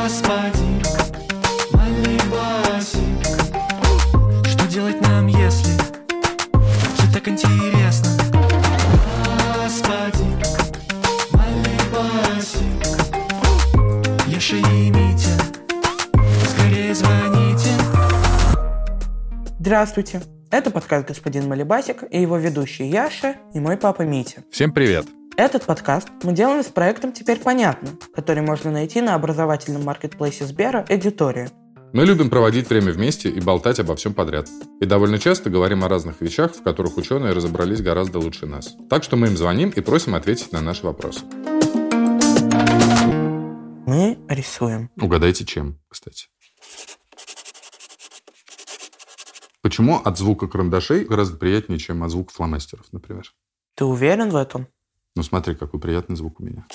Господин Малибасик, что делать нам, если все так интересно? Господин Малибасик, Яша и Митя, скорее звоните. Здравствуйте, это подкаст «Господин Малибасик» и его ведущий Яша и мой папа Митя. Всем привет! Этот подкаст мы делаем с проектом «Теперь понятно», который можно найти на образовательном маркетплейсе Сбера «Эдитория». Мы любим проводить время вместе и болтать обо всем подряд. И довольно часто говорим о разных вещах, в которых ученые разобрались гораздо лучше нас. Так что мы им звоним и просим ответить на наши вопросы. Мы рисуем. Угадайте, чем, кстати. Почему от звука карандашей гораздо приятнее, чем от звука фломастеров, например? Ты уверен в этом? Ну смотри, какой приятный звук у меня.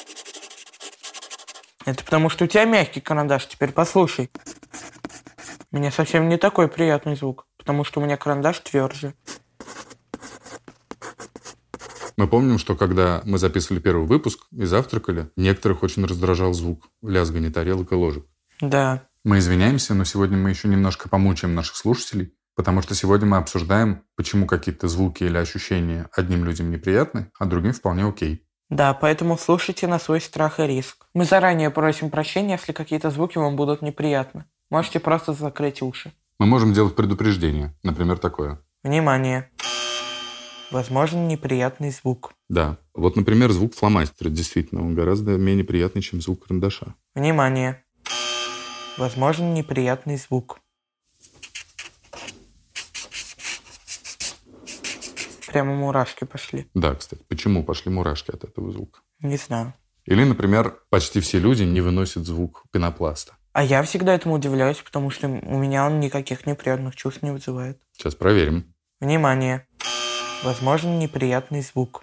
Это потому, что у тебя мягкий карандаш. Теперь послушай. У меня совсем не такой приятный звук, потому что у меня карандаш тверже. Мы помним, что когда мы записывали первый выпуск и завтракали, некоторых очень раздражал звук лязгания тарелок и ложек. Да. Мы извиняемся, но сегодня мы еще немножко помучаем наших слушателей, потому что сегодня мы обсуждаем, почему какие-то звуки или ощущения одним людям неприятны, а другим вполне окей. Да, поэтому слушайте на свой страх и риск. Мы заранее просим прощения, если какие-то звуки вам будут неприятны. Можете просто закрыть уши. Мы можем делать предупреждение, например, такое. Внимание! Возможен неприятный звук. Да. Вот, например, звук фломастера. Действительно, он гораздо менее приятный, чем звук карандаша. Внимание! Возможен неприятный звук. Прямо мурашки пошли. Да, кстати. Почему пошли мурашки от этого звука? Не знаю. Или, например, почти все люди не выносят звук пенопласта. А я всегда этому удивляюсь, потому что у меня он никаких неприятных чувств не вызывает. Сейчас проверим. Внимание! Возможен неприятный звук.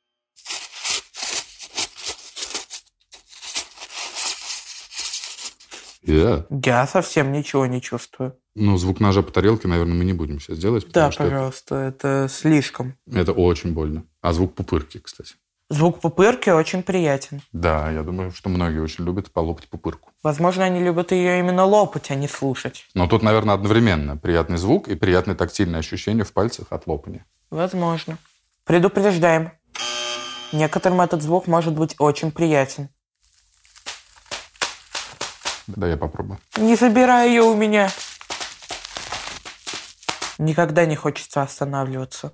Я совсем ничего не чувствую. Ну, звук ножа по тарелке, наверное, мы не будем сейчас делать. Да, пожалуйста, это слишком. Это очень больно. А звук пупырки, кстати. Звук пупырки очень приятен. Да, я думаю, что многие очень любят полопать пупырку. Возможно, они любят ее именно лопать, а не слушать. Но тут, наверное, одновременно приятный звук и приятное тактильное ощущение в пальцах от лопания. Возможно. Предупреждаем. Некоторым этот звук может быть очень приятен. Да, я попробую. Не забирай ее у меня. Никогда не хочется останавливаться.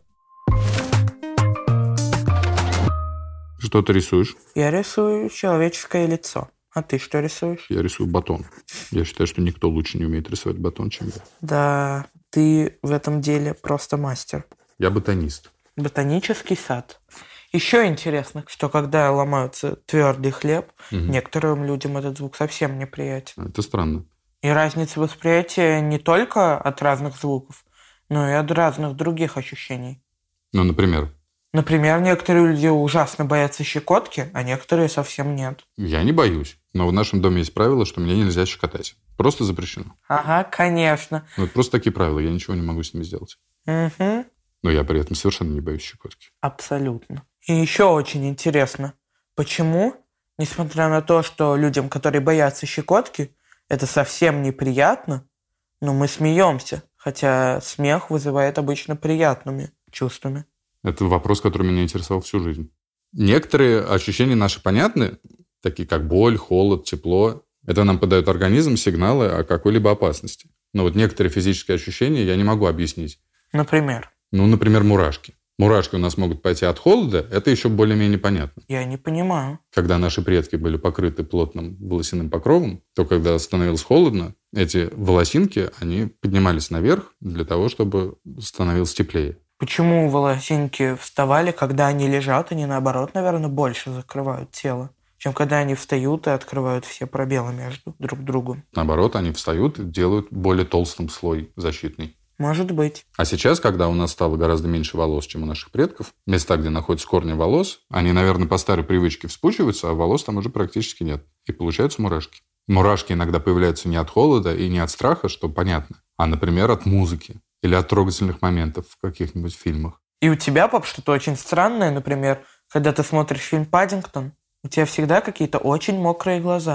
Что ты рисуешь? Я рисую человеческое лицо. А ты что рисуешь? Я рисую батон. Я считаю, что никто лучше не умеет рисовать батон, чем я. Да, ты в этом деле просто мастер. Я ботанист. Ботанический сад. Еще интересно, что когда ломается твердый хлеб, некоторым людям этот звук совсем неприятен. Это странно. И разница восприятия не только от разных звуков, но и от разных других ощущений. Ну, например? Например, некоторые люди ужасно боятся щекотки, а некоторые совсем нет. Я не боюсь. Но в нашем доме есть правило, что меня нельзя щекотать. Просто запрещено. Ага, конечно. Ну, это просто такие правила. Я ничего не могу с ними сделать. Угу. Но я при этом совершенно не боюсь щекотки. Абсолютно. И еще очень интересно, почему, несмотря на то, что людям, которые боятся щекотки, это совсем неприятно, но мы смеемся, хотя смех вызывает обычно приятными чувствами. Это вопрос, который меня интересовал всю жизнь. Некоторые ощущения наши понятны, такие как боль, холод, тепло. Это нам подает организм сигналы о какой-либо опасности. Но вот некоторые физические ощущения я не могу объяснить. Например? Ну, например, мурашки. Мурашки у нас могут пойти от холода, это еще более-менее понятно. Я не понимаю. Когда наши предки были покрыты плотным волосяным покровом, то когда становилось холодно, эти волосинки, они поднимались наверх для того, чтобы становилось теплее. Почему волосинки вставали, когда они лежат, они, наоборот, наверное, больше закрывают тело, чем когда они встают и открывают все пробелы между друг другом? Наоборот, они встают и делают более толстым слой защитный. Может быть. А сейчас, когда у нас стало гораздо меньше волос, чем у наших предков, места, где находятся корни волос, они, наверное, по старой привычке вспучиваются, а волос там уже практически нет. И получаются мурашки. Мурашки иногда появляются не от холода и не от страха, что понятно, а, например, от музыки или от трогательных моментов в каких-нибудь фильмах. И у тебя, пап, что-то очень странное, например, когда ты смотришь фильм «Паддингтон», у тебя всегда какие-то очень мокрые глаза.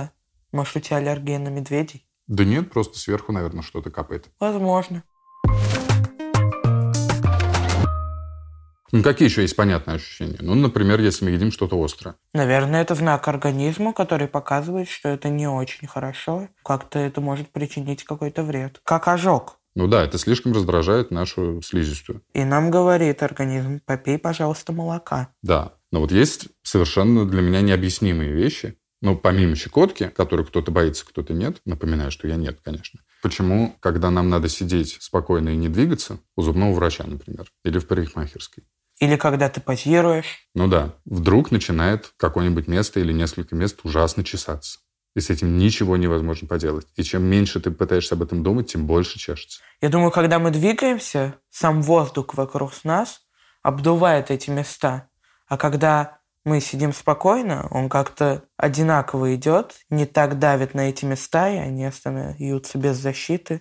Может, у тебя аллергия на медведей? Да нет, просто сверху, наверное, что-то капает. Возможно. Ну, какие еще есть понятные ощущения? Ну, например, если мы едим что-то острое. Наверное, это знак организму, который показывает, что это не очень хорошо. Как-то это может причинить какой-то вред. Как ожог. Ну да, это слишком раздражает нашу слизистую. И нам говорит организм: попей, пожалуйста, молока. Да, но вот есть совершенно для меня необъяснимые вещи. Ну, помимо щекотки, которую кто-то боится, кто-то нет. Напоминаю, что я нет, конечно. Почему, когда нам надо сидеть спокойно и не двигаться, у зубного врача, например, или в парикмахерской, Или когда ты позируешь. ну да, вдруг начинает какое-нибудь место или несколько мест ужасно чесаться. И с этим ничего невозможно поделать. И чем меньше ты пытаешься об этом думать, тем больше чешется. Я думаю, когда мы двигаемся, сам воздух вокруг нас обдувает эти места. А когда мы сидим спокойно, он как-то одинаково идет, не так давит на эти места, и они остаются без защиты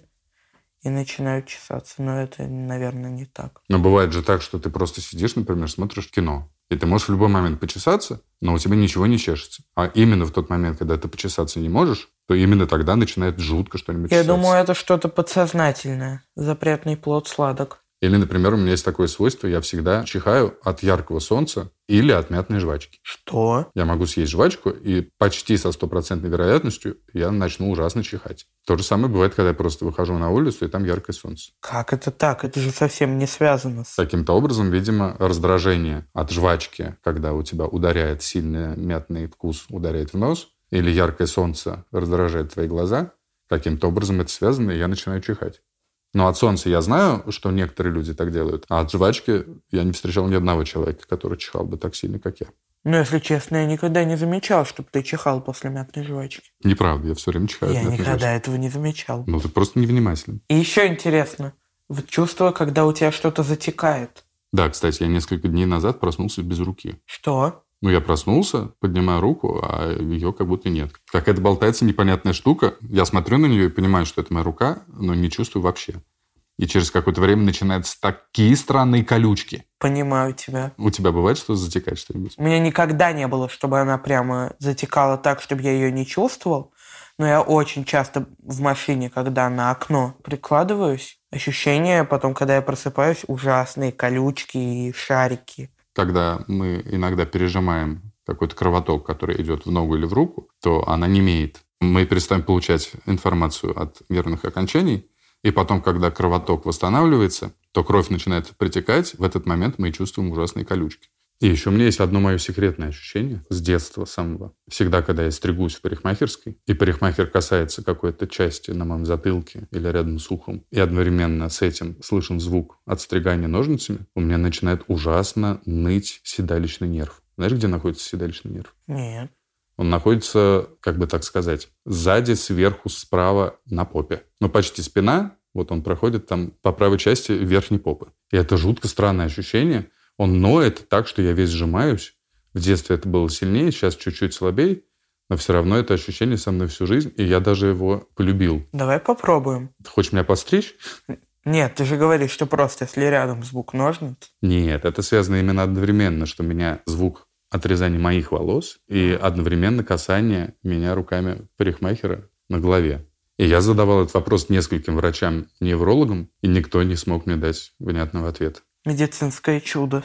и начинают чесаться. Но это, наверное, не так. Но бывает же так, что ты просто сидишь, например, смотришь кино. И ты можешь в любой момент почесаться, но у тебя ничего не чешется. А именно в тот момент, когда ты почесаться не можешь, то именно тогда начинает жутко что-нибудь Я чесаться. думаю, это что-то подсознательное. Запретный плод сладок. Или, например, у меня есть такое свойство, я всегда чихаю от яркого солнца или от мятной жвачки. Что? Я могу съесть жвачку, и почти со 100% вероятностью я начну ужасно чихать. То же самое бывает, когда я просто выхожу на улицу, и там яркое солнце. Как это так? Это же совсем не связано с... Таким-то образом, видимо, раздражение от жвачки, когда у тебя ударяет сильный мятный вкус, ударяет в нос, или яркое солнце раздражает твои глаза, каким-то образом это связано, и я начинаю чихать. Но от солнца я знаю, что некоторые люди так делают, а от жвачки я не встречал ни одного человека, который чихал бы так сильно, как я. Но, если честно, я никогда не замечал, чтобы ты чихал после мятной жвачки. Неправда, я все время чихаю. от Я мятной никогда жвачки. этого не замечал. Ну, ты просто невнимателен. И еще интересно, вот чувство, когда у тебя что-то затекает. Да, кстати, я несколько дней назад проснулся без руки. Что? Ну, я проснулся, поднимаю руку, а ее как будто нет. Какая-то болтается непонятная штука. Я смотрю на нее и понимаю, что это моя рука, но не чувствую вообще. И через какое-то время начинаются такие странные колючки. Понимаю тебя. У тебя бывает, что затекает что-нибудь? У меня никогда не было, чтобы она прямо затекала так, чтобы я ее не чувствовал. Но я очень часто в машине, когда на окно прикладываюсь, ощущения потом, когда я просыпаюсь, ужасные колючки и шарики. Когда мы иногда пережимаем какой-то кровоток, который идет в ногу или в руку, то она немеет. Мы перестаем получать информацию от нервных окончаний, и потом, когда кровоток восстанавливается, то кровь начинает притекать, в этот момент мы чувствуем ужасные колючки. И еще у меня есть одно мое секретное ощущение с детства самого. Всегда, когда я стригусь в парикмахерской, и парикмахер касается какой-то части на моем затылке или рядом с ухом, и одновременно с этим слышен звук отстригания ножницами, у меня начинает ужасно ныть седалищный нерв. Знаешь, где находится седалищный нерв? Нет. Он находится, как бы так сказать, сзади, сверху, справа на попе. Ну, почти спина, вот он проходит там по правой части верхней попы. И это жутко странное ощущение. Он ноет так, что я весь сжимаюсь. В детстве это было сильнее, сейчас чуть-чуть слабее, но все равно это ощущение со мной всю жизнь, и я даже его полюбил. Давай попробуем. Ты хочешь меня подстричь? Нет, ты же говоришь, что просто если рядом звук ножниц. Нет, это связано именно одновременно, что у меня звук отрезания моих волос и одновременно касание меня руками парикмахера на голове. И я задавал этот вопрос нескольким врачам-неврологам, и никто не смог мне дать внятного ответа. Медицинское чудо.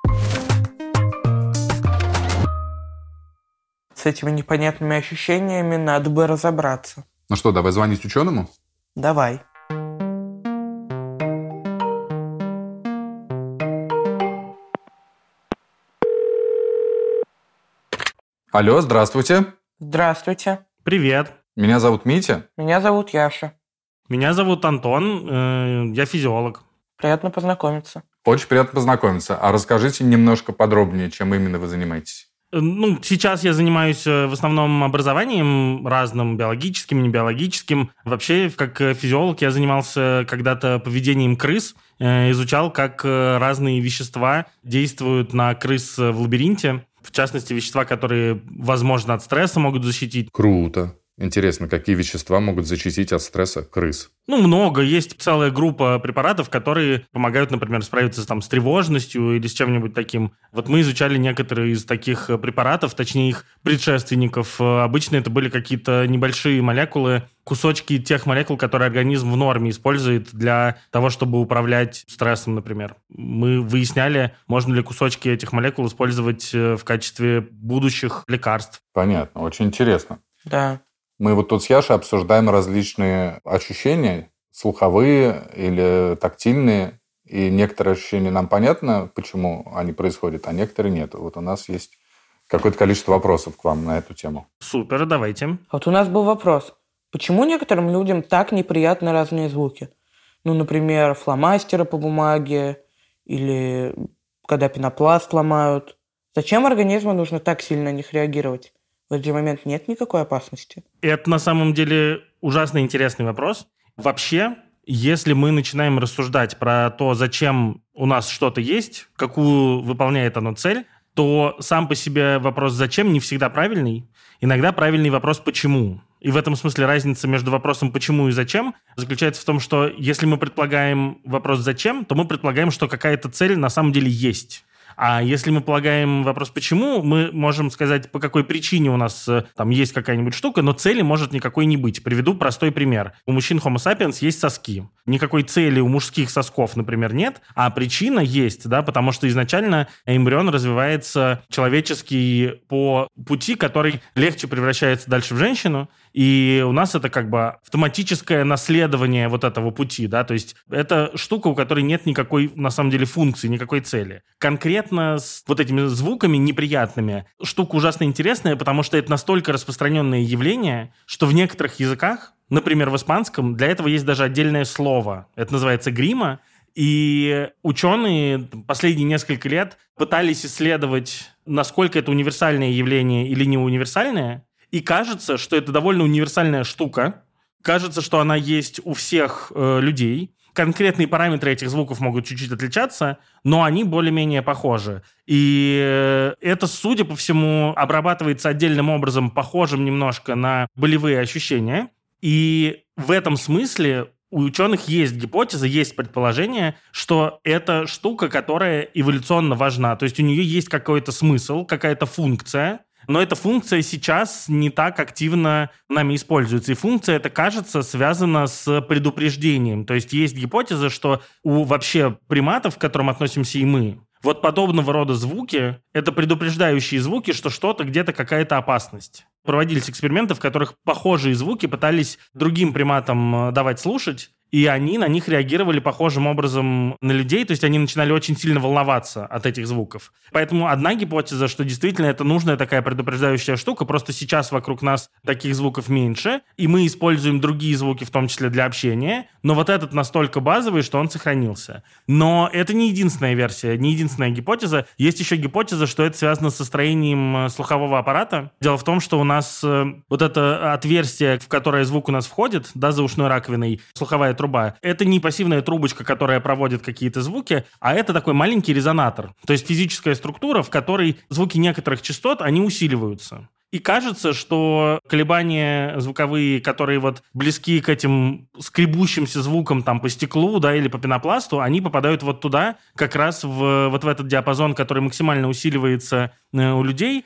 С этими непонятными ощущениями надо бы разобраться. Ну что, давай звонить ученому? Давай. Алло, здравствуйте. Здравствуйте. Привет. Меня зовут Митя. Меня зовут Яша. Меня зовут Антон, я физиолог. Приятно познакомиться. Очень приятно познакомиться. А расскажите немножко подробнее, чем именно вы занимаетесь. Ну, сейчас я занимаюсь в основном образованием разным, биологическим, небиологическим. Вообще, как физиолог, я занимался когда-то поведением крыс, изучал, как разные вещества действуют на крыс в лабиринте. В частности, вещества, которые, возможно, от стресса могут защитить. Круто. Интересно, какие вещества могут защитить от стресса крыс? Много. Есть целая группа препаратов, которые помогают, например, справиться с тревожностью или с чем-нибудь таким. Вот мы изучали некоторые из таких препаратов, точнее их предшественников. Обычно это были какие-то небольшие молекулы, кусочки тех молекул, которые организм в норме использует для того, чтобы управлять стрессом, например. Мы выясняли, можно ли кусочки этих молекул использовать в качестве будущих лекарств. Понятно, очень интересно. Да. Мы вот тут с Яшей обсуждаем различные ощущения, слуховые или тактильные, и некоторые ощущения нам понятно, почему они происходят, а некоторые нет. Вот у нас есть какое-то количество вопросов к вам на эту тему. Супер, давайте. А вот у нас был вопрос. Почему некоторым людям так неприятны разные звуки? Например, фломастеры по бумаге или когда пенопласт ломают. Зачем организму нужно так сильно на них реагировать? В этот момент нет никакой опасности. Это на самом деле ужасно интересный вопрос. Вообще, если мы начинаем рассуждать про то, зачем у нас что-то есть, какую выполняет оно цель, то сам по себе вопрос «зачем» не всегда правильный. Иногда правильный вопрос «почему?». И в этом смысле разница между вопросом «почему» и «зачем» заключается в том, что если мы предполагаем вопрос «зачем?», то мы предполагаем, что какая-то цель на самом деле есть. А если мы полагаем вопрос «почему?», мы можем сказать, по какой причине у нас там есть какая-нибудь штука, но цели может никакой не быть. Приведу простой пример. У мужчин Homo sapiens есть соски. Никакой цели у мужских сосков, например, нет, а причина есть, да, потому что изначально эмбрион развивается человеческий по пути, который легче превращается дальше в женщину, и у нас это как бы автоматическое наследование вот этого пути, да, то есть это штука, у которой нет никакой, на самом деле, функции, никакой цели. Конкретно с вот этими звуками неприятными штука ужасно интересная, потому что это настолько распространенное явление, что в некоторых языках, например, в испанском, для этого есть даже отдельное слово. Это называется грима. И ученые последние несколько лет пытались исследовать, насколько это универсальное явление или не универсальное. И кажется, что это довольно универсальная штука. Кажется, что она есть у всех людей. Конкретные параметры этих звуков могут чуть-чуть отличаться, но они более-менее похожи. И это, судя по всему, обрабатывается отдельным образом, похожим немножко на болевые ощущения. И в этом смысле у ученых есть гипотеза, есть предположение, что это штука, которая эволюционно важна. То есть у нее есть какой-то смысл, какая-то функция, но эта функция сейчас не так активно нами используется. И функция эта, кажется, связана с предупреждением. То есть есть гипотеза, что у вообще приматов, к которым относимся и мы, вот подобного рода звуки – это предупреждающие звуки, что что-то где-то какая-то опасность. Проводились эксперименты, в которых похожие звуки пытались другим приматам давать слушать, и они на них реагировали похожим образом на людей, то есть они начинали очень сильно волноваться от этих звуков. Поэтому одна гипотеза, что действительно это нужная такая предупреждающая штука, просто сейчас вокруг нас таких звуков меньше, и мы используем другие звуки, в том числе для общения, но вот этот настолько базовый, что он сохранился. Но это не единственная версия, не единственная гипотеза. Есть еще гипотеза, что это связано с строением слухового аппарата. Дело в том, что у нас вот это отверстие, в которое звук у нас входит, да, за ушной раковиной, слуховая труба, это не пассивная трубочка, которая проводит какие-то звуки, а это такой маленький резонатор. То есть физическая структура, в которой звуки некоторых частот, они усиливаются. И кажется, что колебания звуковые, которые вот близки к этим скребущимся звукам там по стеклу, да, или по пенопласту, они попадают вот туда, как раз вот в этот диапазон, который максимально усиливается у людей.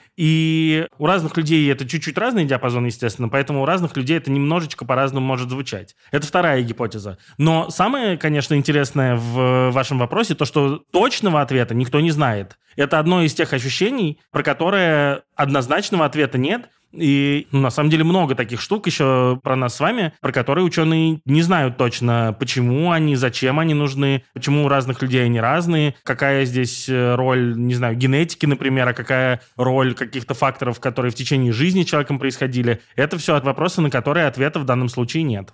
И у разных людей это чуть-чуть разный диапазон, естественно, поэтому у разных людей это немножечко по-разному может звучать. Это вторая гипотеза. Но самое, конечно, интересное в вашем вопросе, то, что точного ответа никто не знает. Это одно из тех ощущений, про которое однозначного ответа нет. И на самом деле много таких штук еще про нас с вами, про которые ученые не знают точно, почему они, зачем они нужны, почему у разных людей они разные, какая здесь роль, не знаю, генетики, например, а какая роль каких-то факторов, которые в течение жизни с человеком происходили. Это все вопросы, на которые ответа в данном случае нет.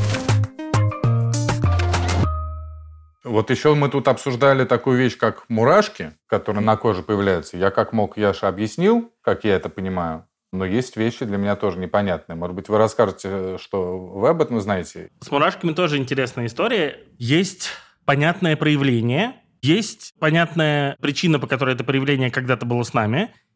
Вот еще мы тут обсуждали такую вещь, как мурашки, которые на коже появляются. Я как мог, Яша, объяснил, как я это понимаю. Но есть вещи для меня тоже непонятные. Может быть, вы расскажете, что вы об этом знаете? С мурашками тоже интересная история. Есть понятное проявление, есть понятная причина, по которой это проявление когда-то было с нами,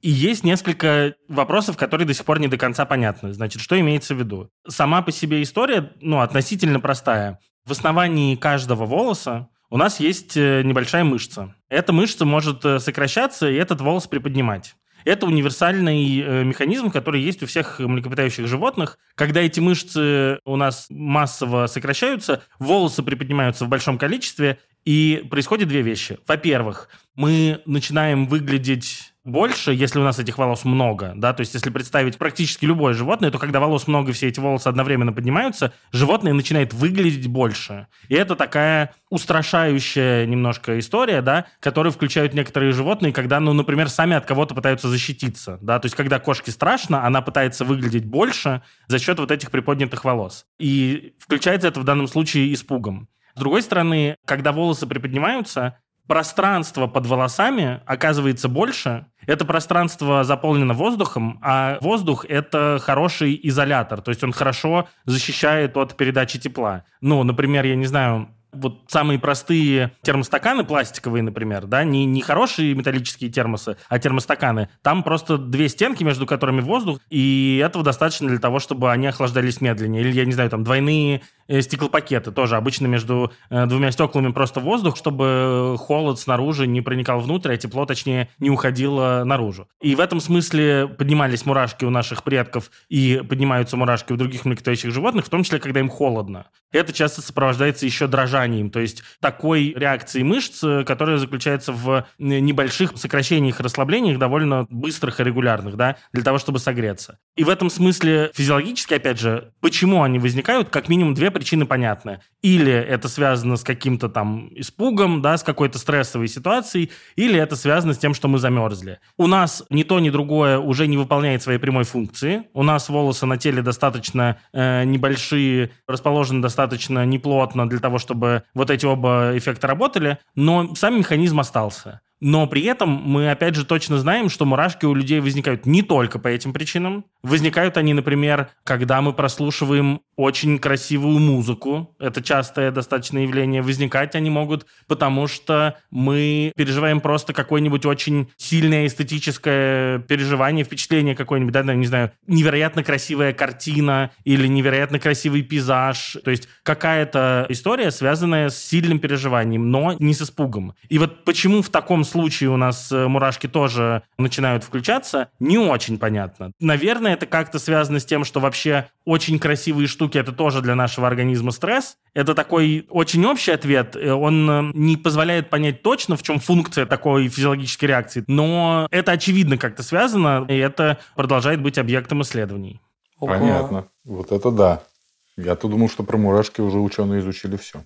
И есть несколько вопросов, которые до сих пор не до конца понятны. Значит, что имеется в виду? Сама по себе история, относительно простая. В основании каждого волоса у нас есть небольшая мышца. Эта мышца может сокращаться и этот волос приподнимать. Это универсальный механизм, который есть у всех млекопитающих животных. Когда эти мышцы у нас массово сокращаются, волосы приподнимаются в большом количестве, и происходят две вещи. Во-первых, мы начинаем выглядеть больше, если у нас этих волос много, да, то есть если представить практически любое животное, то когда волос много, все эти волосы одновременно поднимаются, животное начинает выглядеть больше. И это такая устрашающая немножко история, да, которую включают некоторые животные, когда, например, сами от кого-то пытаются защититься, да, то есть когда кошке страшно, она пытается выглядеть больше за счет вот этих приподнятых волос. И включается это в данном случае испугом. С другой стороны, когда волосы приподнимаются, пространство под волосами оказывается больше. Это пространство заполнено воздухом, а воздух – это хороший изолятор, то есть он хорошо защищает от передачи тепла. Например, я не знаю, вот самые простые термостаканы пластиковые, например, да, не хорошие металлические термосы, а термостаканы. Там просто две стенки, между которыми воздух, и этого достаточно для того, чтобы они охлаждались медленнее. Или, я не знаю, там двойные стеклопакеты тоже. Обычно между двумя стеклами просто воздух, чтобы холод снаружи не проникал внутрь, а тепло, точнее, не уходило наружу. И в этом смысле поднимались мурашки у наших предков и поднимаются мурашки у других млекопитающих животных, в том числе, когда им холодно. Это часто сопровождается еще дрожанием, то есть такой реакцией мышц, которая заключается в небольших сокращениях и расслаблениях, довольно быстрых и регулярных, да, для того, чтобы согреться. И в этом смысле физиологически, опять же, почему они возникают, как минимум две причины понятны. Или это связано с каким-то там испугом, да, с какой-то стрессовой ситуацией, или это связано с тем, что мы замерзли. У нас ни то, ни другое уже не выполняет своей прямой функции. У нас волосы на теле достаточно небольшие, расположены достаточно неплотно для того, чтобы вот эти оба эффекта работали, но сам механизм остался. Но при этом мы, опять же, точно знаем, что мурашки у людей возникают не только по этим причинам. Возникают они, например, когда мы прослушиваем очень красивую музыку. Это частое достаточно явление. Возникать они могут, потому что мы переживаем просто какое-нибудь очень сильное эстетическое переживание, впечатление какое-нибудь, да, не знаю, невероятно красивая картина или невероятно красивый пейзаж. То есть какая-то история, связанная с сильным переживанием, но не с испугом. И вот почему в таком случае у нас мурашки тоже начинают включаться, не очень понятно. Наверное, это как-то связано с тем, что вообще очень красивые штуки – это тоже для нашего организма стресс. Это такой очень общий ответ. Он не позволяет понять точно, в чем функция такой физиологической реакции, но это очевидно как-то связано, и это продолжает быть объектом исследований. Понятно. Вот это да. Я-то думал, что про мурашки уже ученые изучили все.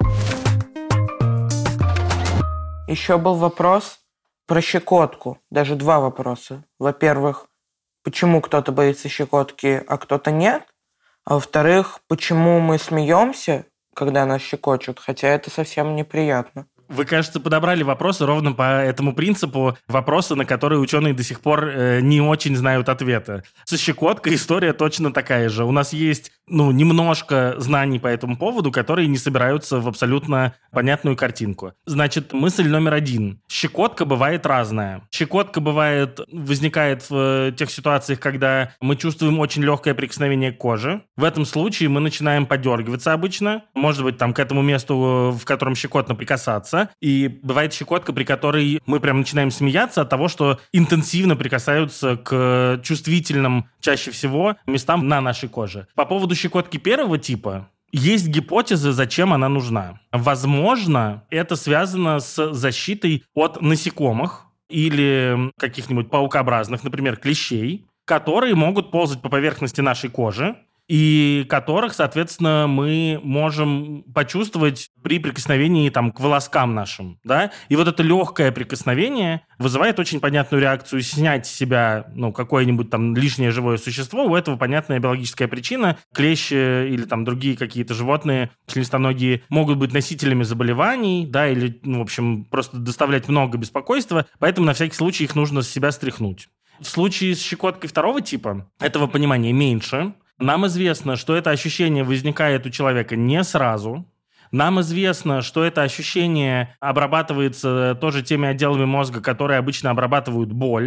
Еще был вопрос про щекотку. Даже два вопроса. Во-первых, почему кто-то боится щекотки, а кто-то нет? А во-вторых, почему мы смеемся, когда нас щекочут, хотя это совсем неприятно? Вы, кажется, подобрали вопросы ровно по этому принципу, вопросы, на которые ученые до сих пор не очень знают ответа. Со щекоткой история точно такая же. У нас есть, немножко знаний по этому поводу, которые не собираются в абсолютно понятную картинку. Значит, мысль номер один. Щекотка бывает разная. Щекотка возникает в тех ситуациях, когда мы чувствуем очень легкое прикосновение к коже. В этом случае мы начинаем подергиваться обычно. Может быть, там к этому месту, в котором щекотно, прикасаться. И бывает щекотка, при которой мы прям начинаем смеяться от того, что интенсивно прикасаются к чувствительным, чаще всего, местам на нашей коже. По поводу щекотки первого типа есть гипотезы, зачем она нужна. Возможно, это связано с защитой от насекомых или каких-нибудь паукообразных, например, клещей, которые могут ползать по поверхности нашей кожи, и которых, соответственно, мы можем почувствовать при прикосновении к волоскам нашим, да? И вот это легкое прикосновение вызывает очень понятную реакцию снять с себя, какое-нибудь лишнее живое существо. У этого понятная биологическая причина. Клещи или другие какие-то животные, членистоногие, могут быть носителями заболеваний, да, или, просто доставлять много беспокойства, поэтому на всякий случай их нужно с себя стряхнуть. В случае с щекоткой второго типа этого понимания меньше. Нам известно, что это ощущение возникает у человека не сразу. Нам известно, что это ощущение обрабатывается тоже теми отделами мозга, которые обычно обрабатывают боль.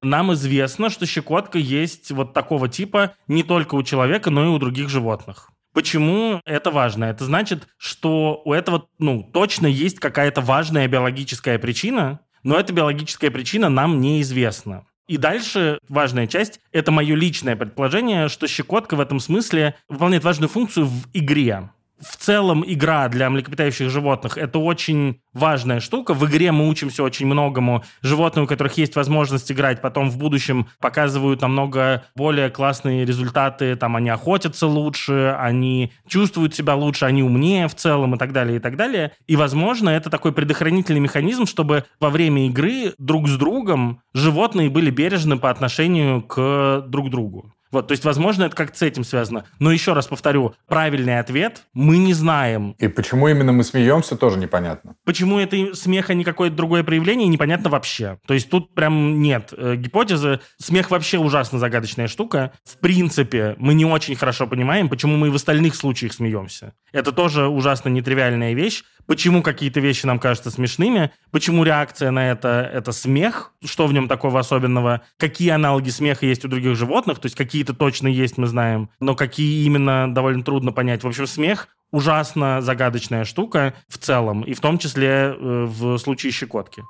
нам известно, что щекотка есть вот такого типа не только у человека, но и у других животных. Почему это важно? Это значит, что у этого точно есть какая-то важная биологическая причина, но эта биологическая причина нам неизвестна. И дальше важная часть – это мое личное предположение, что щекотка в этом смысле выполняет важную функцию в игре. В целом игра для млекопитающих животных – это очень важная штука. В игре мы учимся очень многому. Животные, у которых есть возможность играть, потом в будущем показывают намного более классные результаты. Там они охотятся лучше, они чувствуют себя лучше, они умнее в целом и так далее, и так далее. И, возможно, это такой предохранительный механизм, чтобы во время игры друг с другом животные были бережны по отношению к друг другу. Вот, то есть, возможно, это как-то с этим связано. Но еще раз повторю, правильный ответ мы не знаем. И почему именно мы смеемся, тоже непонятно. Почему это смех, а не какое-то другое проявление, непонятно вообще. То есть тут прям нет гипотезы. Смех вообще ужасно загадочная штука. В принципе, мы не очень хорошо понимаем, почему мы и в остальных случаях смеемся. Это тоже ужасно нетривиальная вещь. Почему какие-то вещи нам кажутся смешными, почему реакция на это смех, что в нем такого особенного, какие аналоги смеха есть у других животных, то есть какие-то точно есть, мы знаем, но какие именно довольно трудно понять. В общем, смех ужасно загадочная штука в целом, и в том числе в случае щекотки.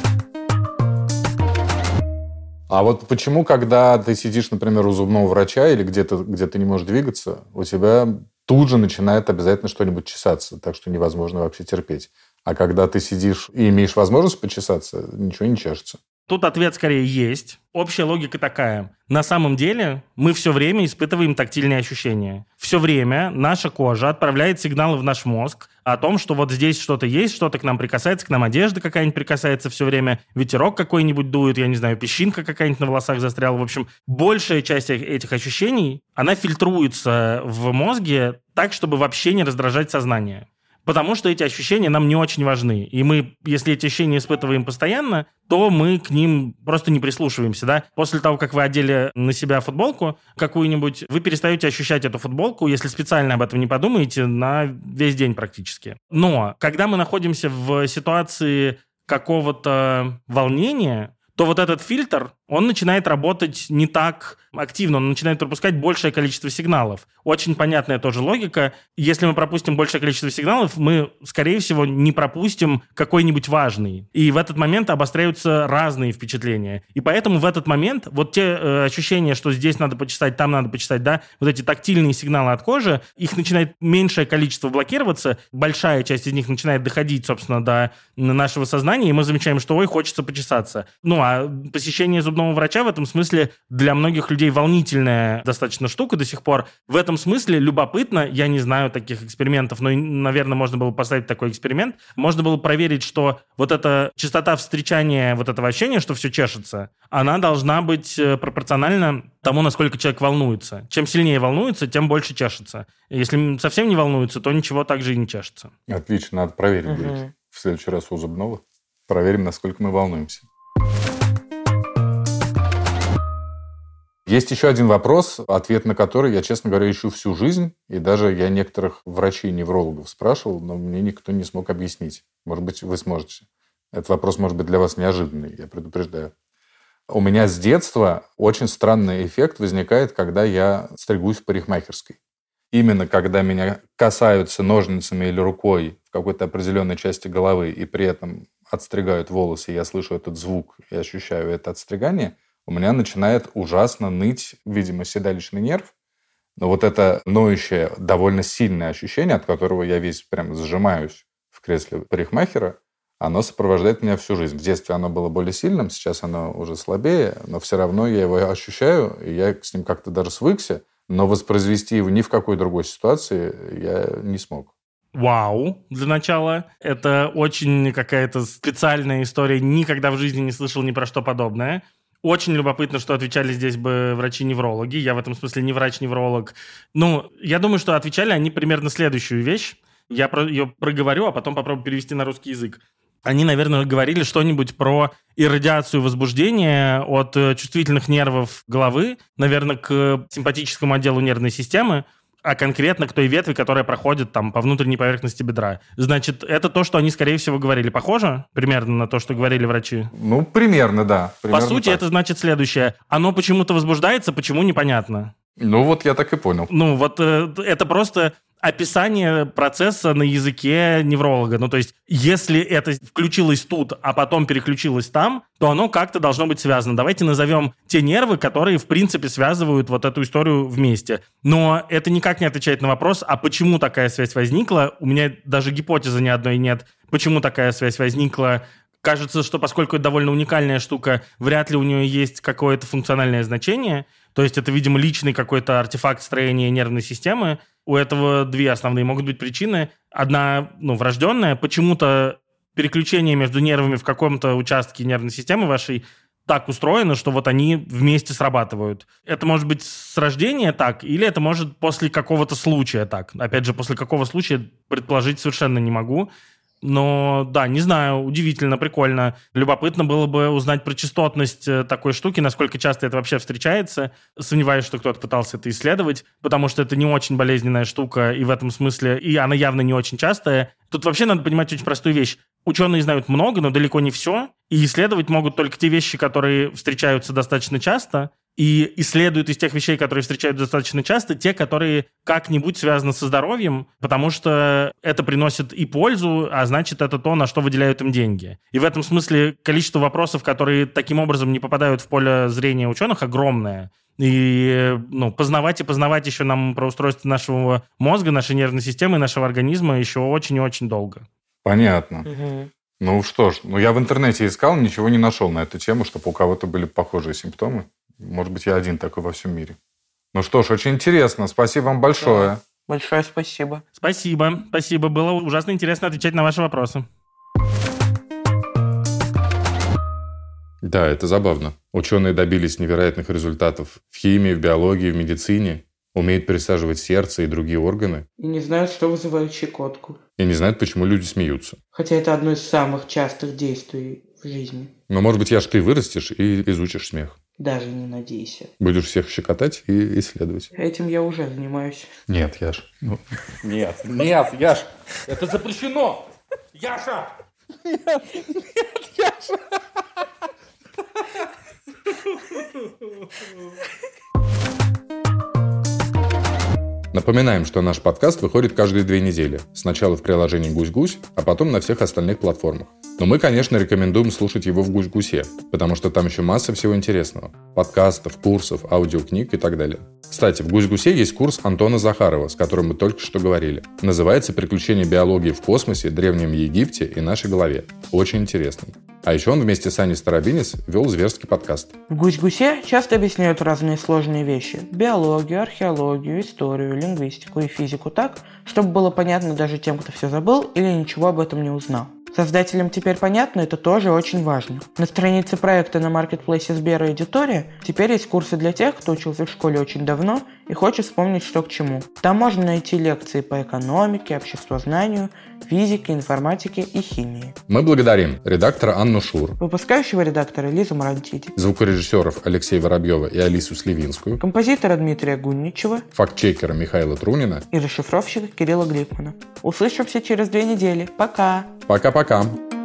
А вот почему, когда ты сидишь, например, у зубного врача или где-то, где ты не можешь двигаться, у тебя тут же начинает обязательно что-нибудь чесаться, так что невозможно вообще терпеть. А когда ты сидишь и имеешь возможность почесаться, ничего не чешется. Тут ответ скорее есть. Общая логика такая. На самом деле мы все время испытываем тактильные ощущения. Все время наша кожа отправляет сигналы в наш мозг о том, что вот здесь что-то есть, что-то к нам прикасается, к нам одежда какая-нибудь прикасается все время, ветерок какой-нибудь дует, я не знаю, песчинка какая-нибудь на волосах застряла. В общем, большая часть этих ощущений, она фильтруется в мозге так, чтобы вообще не раздражать сознание. Потому что эти ощущения нам не очень важны. И мы, если эти ощущения испытываем постоянно, то мы к ним просто не прислушиваемся. Да? После того, как вы одели на себя футболку какую-нибудь, вы перестаете ощущать эту футболку, если специально об этом не подумаете, на весь день практически. Но когда мы находимся в ситуации какого-то волнения, то вот этот фильтр, он начинает работать не так активно, он начинает пропускать большее количество сигналов. Очень понятная тоже логика. Если мы пропустим большее количество сигналов, мы, скорее всего, не пропустим какой-нибудь важный. И в этот момент обостряются разные впечатления. И поэтому в этот момент вот те ощущения, что здесь надо почесать, там надо почесать, да, вот эти тактильные сигналы от кожи, их начинает меньшее количество блокироваться, большая часть из них начинает доходить, собственно, до нашего сознания, и мы замечаем, что, ой, хочется почесаться. Ну, а посещение зубного врача в этом смысле для многих людей волнительная достаточно штука до сих пор. В этом смысле любопытно, я не знаю таких экспериментов, но, наверное, можно было поставить такой эксперимент, можно было проверить, что вот эта частота встречания вот этого ощущения, что все чешется, она должна быть пропорциональна тому, насколько человек волнуется. Чем сильнее волнуется, тем больше чешется. Если совсем не волнуется, то ничего так же и не чешется. Отлично, надо проверить будет в следующий раз у зубного. Проверим, насколько мы волнуемся. Есть еще один вопрос, ответ на который я, честно говоря, ищу всю жизнь. И даже я некоторых врачей-неврологов спрашивал, но мне никто не смог объяснить. Может быть, вы сможете. Этот вопрос может быть для вас неожиданный, я предупреждаю. У меня с детства очень странный эффект возникает, когда я стригусь в парикмахерской. Именно когда меня касаются ножницами или рукой в какой-то определенной части головы и при этом отстригают волосы, я слышу этот звук и ощущаю это отстригание, у меня начинает ужасно ныть, видимо, седалищный нерв. Но вот это ноющее, довольно сильное ощущение, от которого я весь прям сжимаюсь в кресле парикмахера, оно сопровождает меня всю жизнь. В детстве оно было более сильным, сейчас оно уже слабее, но все равно я его ощущаю, и я с ним как-то даже свыкся, но воспроизвести его ни в какой другой ситуации я не смог. Вау, для начала. Это очень какая-то специальная история. Никогда в жизни не слышал ни про что подобное. Очень любопытно, что отвечали здесь бы врачи-неврологи. Я в этом смысле не врач-невролог. Ну, я думаю, что отвечали они примерно следующую вещь. Я ее проговорю, а потом попробую перевести на русский язык. Они, наверное, говорили что-нибудь про иррадиацию возбуждения от чувствительных нервов головы, наверное, к симпатическому отделу нервной системы, а конкретно к той ветви, которая проходит там по внутренней поверхности бедра. Значит, это то, что они, скорее всего, говорили. Похоже примерно на то, что говорили врачи? Ну, примерно, да. Примерно по сути, так. это значит следующее. Оно почему-то возбуждается, почему непонятно. Ну, вот я так и понял. Ну, вот это просто описание процесса на языке невролога. Ну, то есть, если это включилось тут, а потом переключилось там, то оно как-то должно быть связано. Давайте назовем те нервы, которые, в принципе, связывают вот эту историю вместе. Но это никак не отвечает на вопрос, а почему такая связь возникла? У меня даже гипотезы ни одной нет. Почему такая связь возникла? Кажется, что поскольку это довольно уникальная штука, вряд ли у нее есть какое-то функциональное значение. То есть это, видимо, личный какой-то артефакт строения нервной системы. У этого две основные могут быть причины. Одна, врожденная. Почему-то переключение между нервами в каком-то участке нервной системы вашей так устроено, что вот они вместе срабатывают. Это может быть с рождения так, или это может после какого-то случая так. Опять же, после какого случая предположить совершенно не могу. Но, да, не знаю, удивительно, прикольно. Любопытно было бы узнать про частотность такой штуки, насколько часто это вообще встречается. Сомневаюсь, что кто-то пытался это исследовать, потому что это не очень болезненная штука, и в этом смысле, и она явно не очень частая. Тут вообще надо понимать очень простую вещь. Ученые знают много, но далеко не все, и исследовать могут только те вещи, которые встречаются достаточно часто, и исследуют из тех вещей, которые встречаются достаточно часто, те, которые как-нибудь связаны со здоровьем, потому что это приносит и пользу, а значит, это то, на что выделяют им деньги. И в этом смысле количество вопросов, которые таким образом не попадают в поле зрения ученых, огромное. И познавать еще нам про устройство нашего мозга, нашей нервной системы, нашего организма еще очень и очень долго. Понятно. Угу. Ну что ж, я в интернете искал, ничего не нашел на эту тему, чтобы у кого-то были похожие симптомы. Может быть, я один такой во всем мире. Ну что ж, очень интересно. Спасибо вам большое. Да. Большое спасибо. Спасибо. Было ужасно интересно отвечать на ваши вопросы. Да, это забавно. Ученые добились невероятных результатов в химии, в биологии, в медицине. Умеют пересаживать сердце и другие органы. И не знают, что вызывает щекотку. И не знают, почему люди смеются. Хотя это одно из самых частых действий в жизни. Но, может быть, Яш, ты вырастешь и изучишь смех. Даже не надейся. Будешь всех щекотать и исследовать. Этим я уже занимаюсь. Нет, Яш. Нет, Яш, это запрещено! Яша! Нет, Яша! Напоминаем, что наш подкаст выходит каждые 2 недели. Сначала в приложении «Гусь-Гусь», а потом на всех остальных платформах. Но мы, конечно, рекомендуем слушать его в «Гусь-Гусе», потому что там еще масса всего интересного. Подкастов, курсов, аудиокниг и так далее. Кстати, в «Гусь-Гусе» есть курс Антона Захарова, с которым мы только что говорили. Называется «Приключения биологии в космосе, Древнем Египте и нашей голове». Очень интересный. А еще он вместе с Аней Старобинец вел зверский подкаст. В «Гусь-Гусе» часто объясняют разные сложные вещи. Биологию, археологию, историю, лингвистику и физику так, чтобы было понятно даже тем, кто все забыл или ничего об этом не узнал. Создателям теперь понятно, это тоже очень важно. На странице проекта на маркетплейсе Сбера Эдитория теперь есть курсы для тех, кто учился в школе очень давно и хочет вспомнить, что к чему. Там можно найти лекции по экономике, обществознанию, физике, информатике и химии. Мы благодарим редактора Анну Шур, Выпускающего редактора Лизу Марантиди, звукорежиссеров Алексея Воробьева и Алису Сливинскую, композитора Дмитрия Гунничева, фактчекера Михаила Трунина и расшифровщика Кирилла Гликмана. Услышимся через 2 недели. Пока! Пока-пока!